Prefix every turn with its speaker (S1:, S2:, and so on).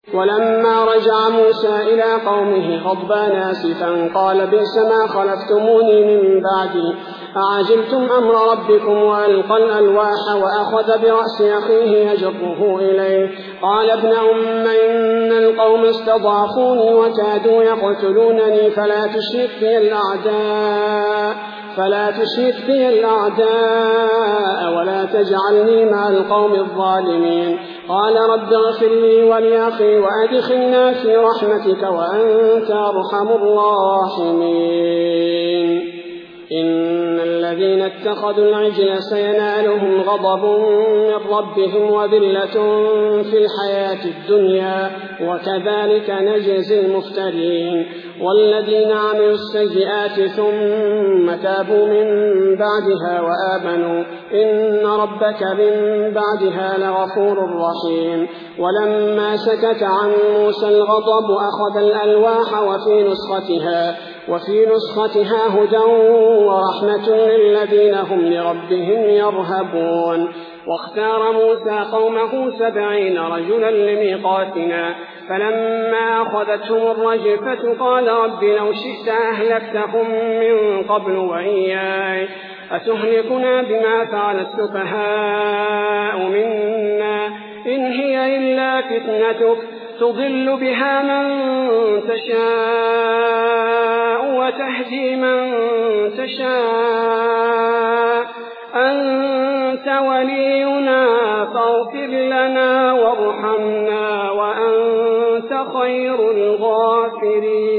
S1: ولما رجع موسى إلى قومه غضبان آسفا قال بئس ما خلفتموني من بعدي أعجلتم أمر ربكم وألقى الألواح وأخذ برأس أخيه يجره إليه قال ابن أم إن القوم استضعفوني وكادوا يقتلونني فلا تشرك بي الأعداء ولا تجعلني مع القوم الظالمين قال رب اغفر لي ولأخي وأدخلنا في رحمتك وأنت أرحم الراحمين إن الذين اتخذوا العجل سينالهم غضب من ربهم وذلة في الحياة الدنيا وكذلك نجزي المفترين والذين عملوا السيئات ثم تابوا من بعدها وآمنوا إن ربك من بعدها لغفور رحيم ولما سكت عن موسى الغضب أخذ الألواح وفي نسختها هدى ورحمة للذين هم لربهم يرهبون واختار موسى قومه 70 رجلا لميقاتنا فلما أخذتهم الرجفة قال رب لو شئت أهلكتهم من قبل وإياي أتهلكنا بما فعل السفهاء منا إن هي إلا فتنتك تضل بها من تشاء وتهدي من تشاء أنت ولينا فاغفر لنا وارحمنا وأنت خير الغافرين